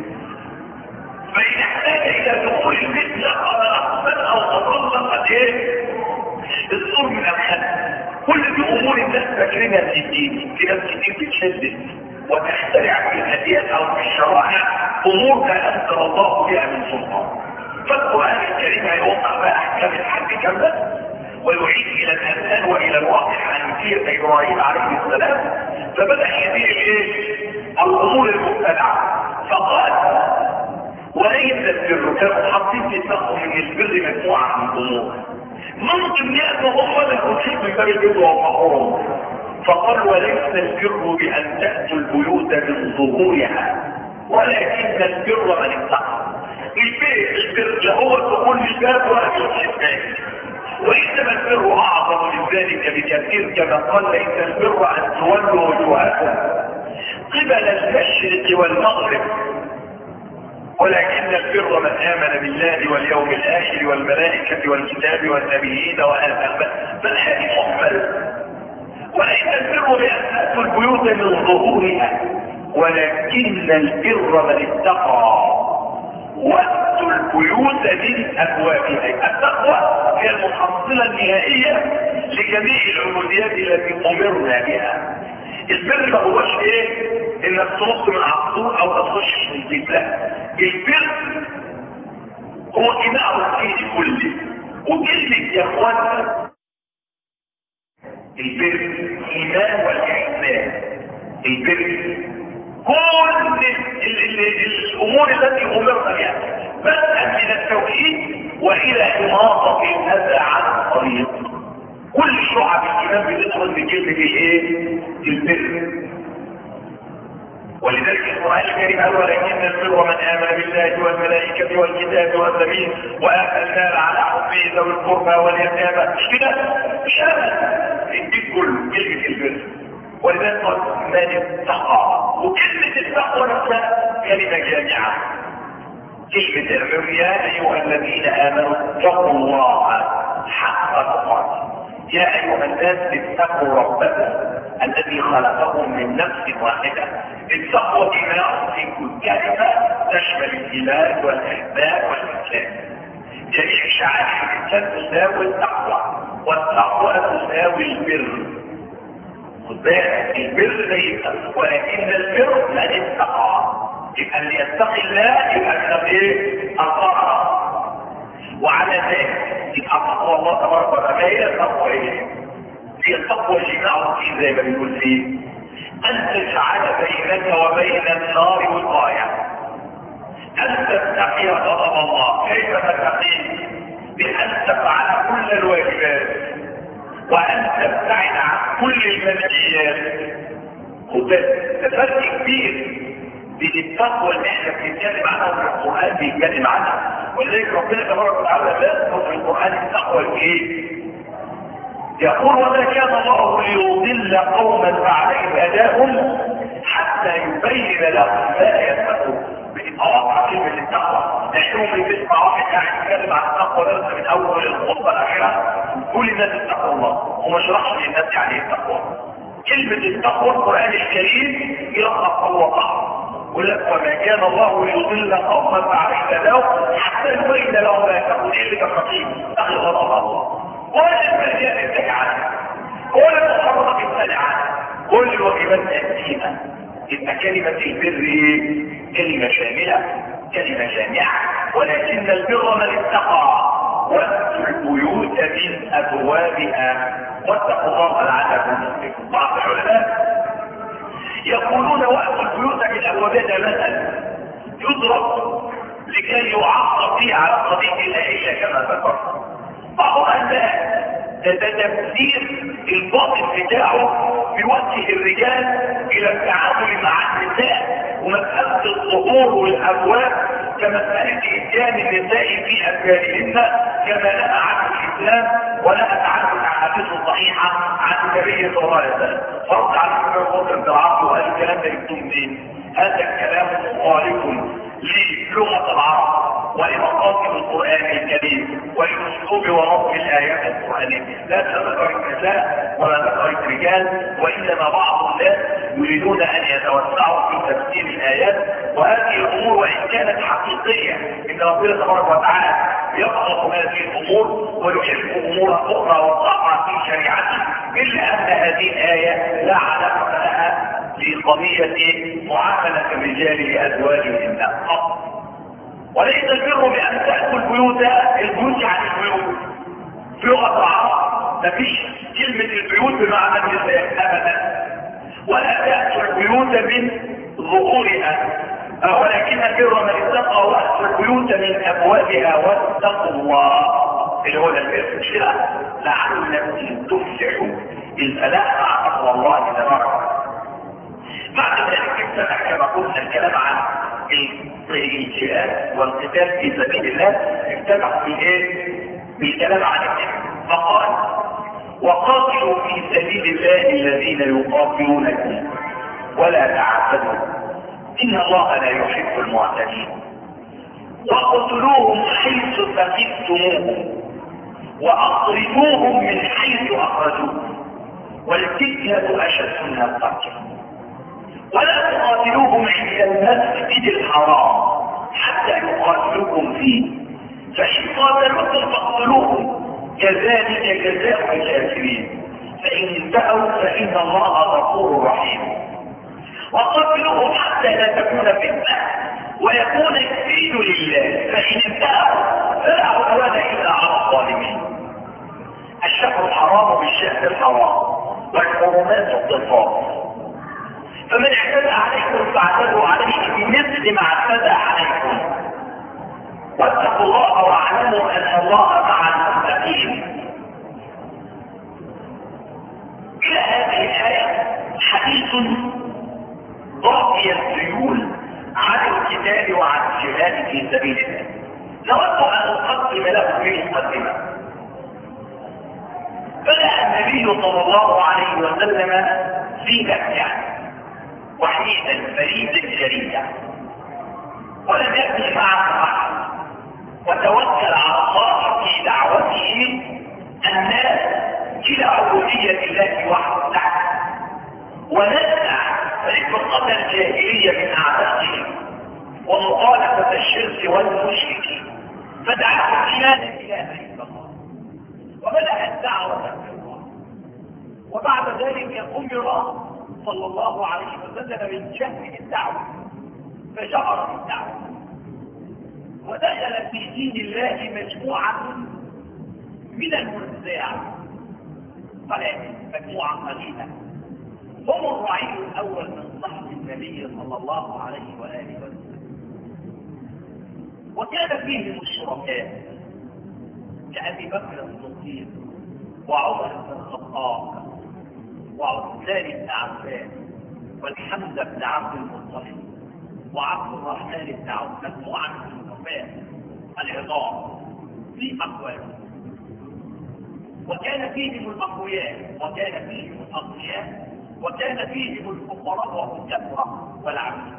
فإن احتاج الى دخول البيت لقد اقبل او تطلق قد ايه الصور من الخلف. كل دي امور الناس فاكرينها في الدين، في ناس كتير بتشدد وتخترع في الهديات او في الشرائع امور لا انزل الله بها من سلطان. فالقران الكريم هيوضح بقى احكام الحج كامله ويعيد الى الاذهان والى الواقع عن سيره ابراهيم عليه السلام. فبدا يدير ايه الامور المبتدعه فقال وليس البر. كانوا حاطين في سقف من البر مجموعه من الامور من ضمنها هم لا يشرك من باب البر والمحرم. فقال وليس البر بان تاتوا البيوت من ظهورها ولكن البر من اتقى. البر البر لا هو دخول الباب ولا الشباك، وإنما البر أعظم من ذلك بكثير كما قال ليس البر أن تولوا وجوهكم قبل المشرق والمغرب ولكن البر من آمن بالله واليوم الآخر والملائكة والكتاب والنبيين وآتى المال. فالحديث محمل. وليس البر بأن تأتوا البيوت من ظهورها ولكن البر من اتقى واتوا البيوت من ابوابها. التقوى هي المحصله النهائيه لجميع العبوديات التي امرنا بها. البر ما هوش ايه انك تنط من عصور او تخش من البيت، لا، البر هو اناء الدين كله. وكلمه يا اخوانا البر ايمان والاحسان. البر كل الامور التي امرنا بها بدءا من التوحيد والى اماطه الاذى عن الطريق. كل شعب الايمان بتدخل بكلمه الايه البر. ولذلك القران الكريم قال ولكن البر من امن بالله والملائكه والكتاب والنبيين واتى المال على حبه ذوي القربى واليتامى. مش كده؟ مش ابدا الدين كله كلمه البر. ولذلك قال من اتقى. وكلمة التقوى نفسها كلمة جامعة. كلمة البر يا أيها الذين آمنوا اتقوا الله حق تقاته. يا أيها الناس اتقوا ربكم الذي خلقكم من نفس واحدة. التقوى جماعة في كل كلمة تشمل الإيمان والإحسان والإسلام. جميع شعائر الإنسان تساوي التقوى والتقوى تساوي البر. خد بالك البر زي ولكن البر من اتقى. يبقى اللي يتقي الله يبقى من ايه؟ الطاعه. وعلى ذلك يبقى تقوى الله تبارك وتعالى. ما هي التقوى ايه؟ هي التقوى جماعه في زي ما بيقول فيه ان تجعل بينك وبين النار وقايه. ان تتقي غضب الله. كيف تتقيه؟ بان تفعل كل الواجبات وأن تبتعد عن كل المنهيات. خد بالك فرق كبير بين التقوى اللي احنا بنتكلم عنها والقرآن بيتكلم عنها. ولذلك ربنا تبارك وتعالى ذكر في القرآن التقوى الايه؟ يقول وما كان الله ليضل قوما فعليه هداهم حتى يبين لهم ما يتقون. بتتوقع كلمة التقوى. نحن بنسمع واحد قاعد يتكلم عن التقوى ده من اول الخطبة الاخيرة كل الناس اتقوا الله وما شرحش للناس يعني ايه التقوى. كلمة التقوى القرآن الكريم يلقب الوقع. ولك وما كان الله ليضل قوما فعليه هداهم حتى يبين لهم ما يتقون. ايه اللي كان خطيب؟ اخي غضب الله ولا المنهيات انتهي عنها ولا المحرمات انتهي عنها كل الواجبات تأتينا. يبقى كلمة البر كلمة شاملة كلمة جامعة. ولكن البر من اتقى واتوا البيوت من ابوابها واتقوا الله لعلكم تفلحون. بعض العلماء يقولون واتوا البيوت من ابوابها مثلا يضرب لكي يعصر فيها على القضية الإلهية كما ذكرت. فهو أن ده تفسير الباطل بتاعه بيوجه الرجال إلى التعامل مع النساء، ومسألة الظهور والأبواب كمسألة إتيان النساء في أبوابهن كما نهى عنه الإسلام ونهى عنه الأحاديث الصحيحة عن النبي صلى الله عليه وسلم. فرد على ابن القاسم بن العاص وقال الكلام ده يكتب منين؟ هذا الكلام مخالف للغة العرب ولمقاصد القرآن الكريم ولأسلوب ورسم الآيات القرآنية. لا تذكر النساء ولا تذكر الرجال، وإنما بعض الناس يريدون أن يتوسعوا في تفسير الآيات، وهذه الأمور وإن كانت حقيقية إن ربنا تبارك وتعالى يخلق هذه الأمور ويحب أمورا أخرى وتقع في شريعته، إلا أن هذه الآية لا علاقة لها بقضية معاملة الرجال لأزواجهم فقط. وليس البر بأن تأتوا البيوت البيوت عن البيوت في لغة العرب، مفيش كلمة البيوت بمعنى النساء أبدا، ولا تأتوا البيوت من ظهورها، ولكن البر من اتقى وأتوا البيوت من أبوابها واتقوا الله اللي هو البر. لعلكم تفلحوا، الفلاح مع تقوى الله تبارك. بعد ذلك ابتدأ كما قلنا الكلام عن الجهاد والقتال في سبيل الله، ابتدأ في ايه؟ بالكلام عن الجهاد، فقال وقاتلوا في سبيل الله الذين يقاتلونكم ولا تعتدوا إن الله لا يحب المعتدين، واقتلوهم حيث ثقفتموهم وأخرجوهم من حيث أخرجوهم والفتنة أشد من القتل، ولا تقاتلوهم عند المسجد الحرام حتى يقاتلوكم فيه، فإن قاتلوكم فاقتلوهم كذلك جزاء الكافرين، فإن انتهوا فإن الله غفور رحيم، وقاتلوهم حتى لا تكون فتنة ويكون الدين لله، فإن انتهوا فلا عدوان إلا على الظالمين. الشهر الحرام بالشهر الحرام والحرمات القصاص، فمن اعتدى عليكم فاعتدوا عليه بمثل ما اعتدى عليكم، واتقوا الله واعلموا ان الله مع المتقين. الى هذه الايه حديث ضاقي السيول عن القتال وعن الجهاد في سبيل الله. نود ان نقدم له في مقدمه. بدأ النبي صلى الله عليه وسلم في مكة وحيدا فريدا جريدا، ولم يكن معه احد، وتوكل على الله في دعوته الناس الى عبودية الله وحده، ونزع رفقة الجاهلية من اعدائه ومخالفة الشرك والمشركين، فدعاهم الى لا اله الا الله وبدأت دعوة الى الله. وبعد ذلك امر صلى الله عليه وسلم من جهل الدعوة فجهر بالدعوة، ودخل في دين الله مجموعة من المنزاع، ولكن مجموعة قليلة هم الرعيل الأول من صحب النبي صلى الله عليه وآله وسلم، وكان فيهم الشركاء كأبي بكر الصديق وعمر بن الخطاب وعثمان بن عفان والحمزة بن عبد المطلب وعبد الرحمن بن عوف، مجموعة من الشركاء العظام في أقوالهم، وكان فيهم الأقوياء وكان فيهم الأقوياء وكان فيهم الفقراء والكفرة والعبيد.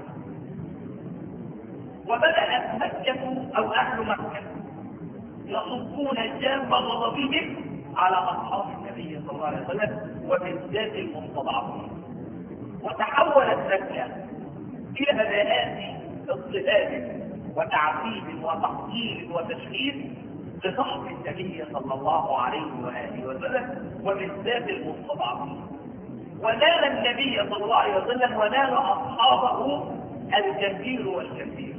وبدأت مكة أو أهل مكة يصبون جانب غضبهم على أصحاب النبي صلى الله عليه وسلم وبالذات المستضعفين، وتحولت مكة إلى مآسي اضطهاد وتعذيب وتحقير وتشهير لصحب النبي صلى الله عليه وآله وسلم وبالذات المستضعفين. ونال النبي صلى الله عليه وسلم ونال أصحابه الجميل والكثير،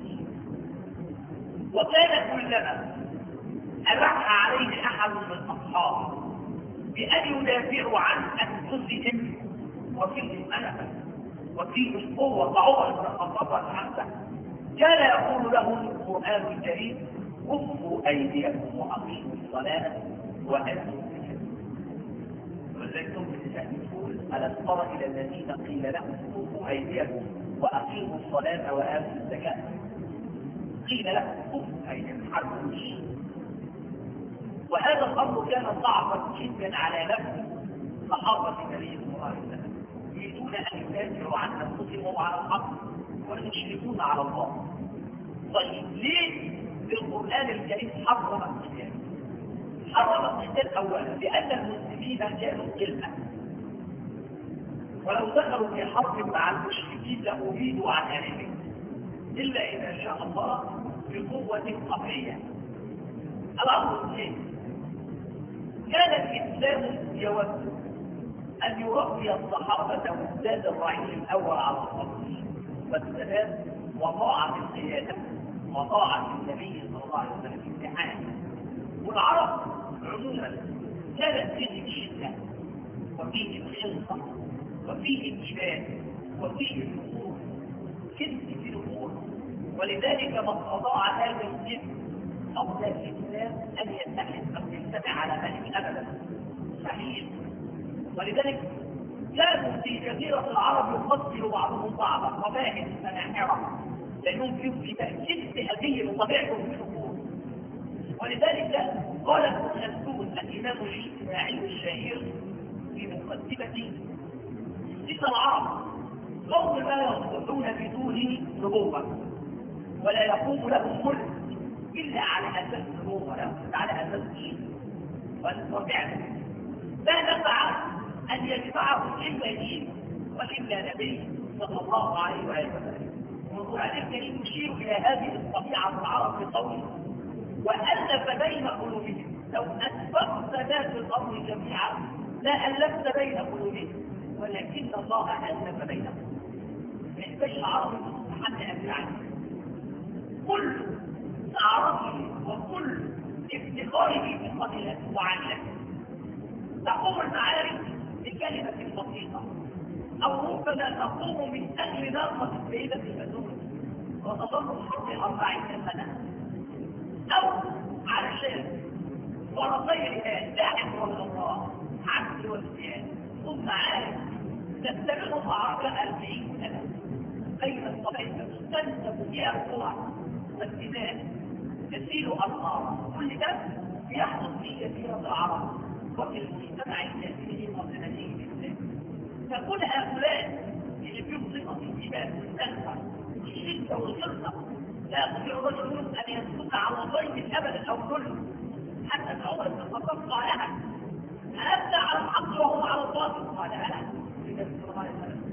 وكان كلما ألح عليه أحد من أصحابه بأن يدافعوا عن أنفسهم وفيهم ألفا وفيهم قوة، فعمر بن الخطاب والحمزة كان يقول لهم القرآن الكريم كفوا أيديكم وأقيموا الصلاة وآتوا الزكاة. ولذلك تقول ألم تر إلى الذين قيل لهم كفوا أيديكم وأقيموا الصلاة وآتوا الزكاة. قيل لهم كفوا أيديكم حرموش. وهذا الأمر كان صعبا جدا على نفس صحابة النبي صلى الله عليه وسلم، يريدون أن يدافعوا عن أنفسهم وعلى الحق ويشركون على الله. طيب ليه القرآن الكريم حرم القتال؟ حرم القتال أولا لأن المسلمين كانوا قلة، ولو دخلوا في حرب مع المشركين لأريدوا عن أهلهم إلا إذا شاء الله بقوة قطعية. الأمر الثاني كان الإسلام يود أن يربي الصحابة وازداد الرعيل الأول على الصبر والسلام وطاعة القيادة وطاعة النبي صلى الله عليه وسلم في الامتحان. والعرب عموما كانت فيه الشدة وفيه الخلطة وفيه الجبال وفيه النفور، كنت في الأمور، ولذلك من استطاع هذا الجسم قبل الإسلام أن يتحد أو يجتمع على ملك أبدا صحيح. ولذلك كانوا في جزيرة العرب يقتل بعضهم بعضا وباهت مناحرة لأنهم فيهم في تأكيد ذهبي لطبيعتهم في الأمور. ولذلك قال ابن خلدون الإمام الاجتماعي الشهير في مقدمة سيد العرب قوم لا يصلحون بدون نبوة ولا يقوم لهم ملك إلا على أساس نبوة على أساس دين وفعل. لا نفع أن يجمعهم إلا دين وإلا نبي صلى الله عليه وسلم. والقرآن الكريم يشير إلى هذه الطبيعة العرب بقوله وألف بين قلوبهم. لو أسبقت ذات الأمر جميعا لا ألفت بين قلوبهم ولكن الله ألف بينهم. ما يحتاج العرب حتى أبيعه كل أعرابه وكل افتخاره بقبيلة وعائلة تقوم المعارك بكلمة بسيطة أو ربما تقوم من أجل ناقة السيدة البدون وتظل الحرب أربعين سنة أو علشان ورغيرها داعم والغراء عبد والسيان ثم عارف تستمر معركة أربعين سنة بين الطبيعة تستنسب فيها القوى والدماء تسيل أرقام. كل ده يحصل في جزيرة العرب وفي المجتمع الاسلامي قبل مجيء الاسلام. فكل هؤلاء اللي فيهم صفه الانتباه والسلفه والشده والخلطه لا يستطيع رجل ان يسلك على ضيف ابدا او كله حتى العمر بن الخطاب قال انا ألست على الحق وهم على الباطل قال انا النبي صلى الله عليه وسلم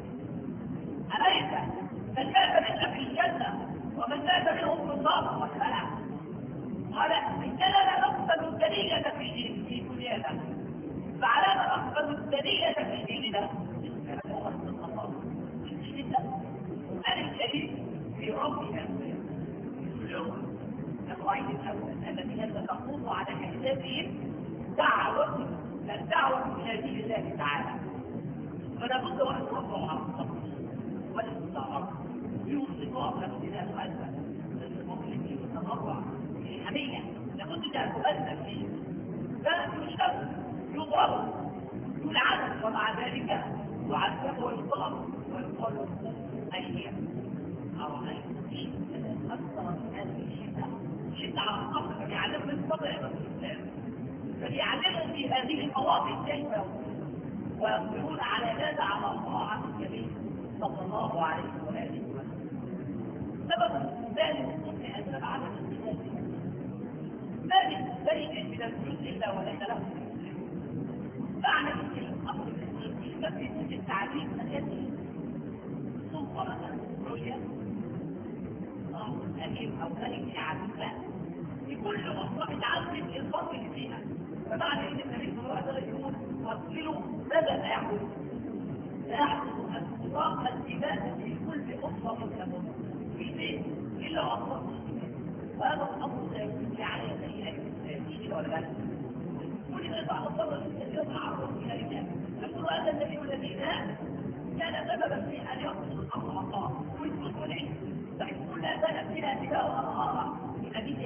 اليس من مات منا في الجنه ومن مات منهم في النار قال انا قال اننا لا نقبل الدليله في في دنيانا فعلى نقبل الدليله في ديننا. أنا الكريم في ربنا الرأي الأول الذين تقوم على حسابهم دعوة الدعوة إلى دين الله تعالى. فلا بد أن نرفع على الصبر والاستعراض يوصفها نفسنا الخلفة المسلمين والتضرع الحمية لابد أن تؤثر فيه. فيشتغل يضرب يلعن ومع ذلك يعذب ويضرب ويقال له أيام أرأيت أكثر من هذه الشدة شدة على القبر فليعلم من طبع الإسلام فليعلموا في هذه المواقف كيف ويقبلون على هذا على طاعة النبي صلى الله عليه وآله وسلم. سبب ذلك أن بعد الإسلام ما من بيت من الجزء إلا وليس له معنى الأمر الذي في التعليم الذي سلطنة رؤية أمين أو ملك عزيزة لكل مصلحة عزيز الفضل فيها. فمعنى إن النبي صلى الله عليه وسلم يقول وصلوا ماذا لا يحدث؟ لا يحدث انطلاق الدماء في كل أسرة مسلمة في بيت إلا أسرة مسلمة. وهذا الأمر لا يمكن عليه دليل الإسلاميين ولا لا. كل ما بعد الصبر يتعرض إلى رجال يقول هذا النبي الذي كان سببا في أن يقصد الأمر الله ويقول عليه. طيب كل هذا نفسنا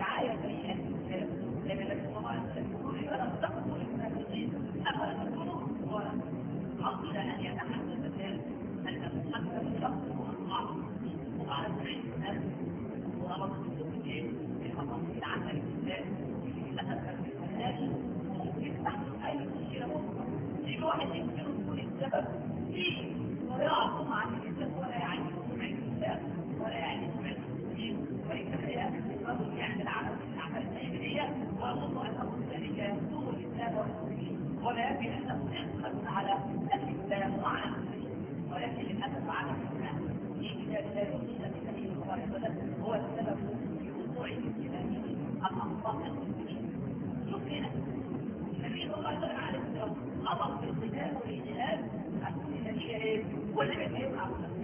رعاية سيئة الإسلام لأن النبي صلى الله عليه وسلم يقول فلم تقتلوا المساجين أفلا تقتلوهم قال قبل أن يتحدث ذلك أن محمد يقتل الله وقال الناس وربط السجين في مقاصد عمل الإسلام لأنها في الناس يفتح أي مشكلة أخرى يجي واحد يمكن يكون السبب فيه ويعظم عن الإسلام ولا يعني سمع الإسلام ولا يعني سمع المسلمين وإنما يأخذ يعمل عمل من الأعمال التشريعية ويظن أنه ذلك يسوء الإسلام والمسلمين ولكن أنه يأخذ على الإسلام وعلى المسلمين ولكن للأسف على الإسلام في كتاب الله والسنة النبي صلى الله عليه وسلم هو السبب في وقوع الإسلام الأخطاء المسلمين. شوف هنا النبي صلى الله عليه وسلم عليه السلام خطأ في القتال والجهاد هتكون النتيجة إيه؟ واللي كان يفعل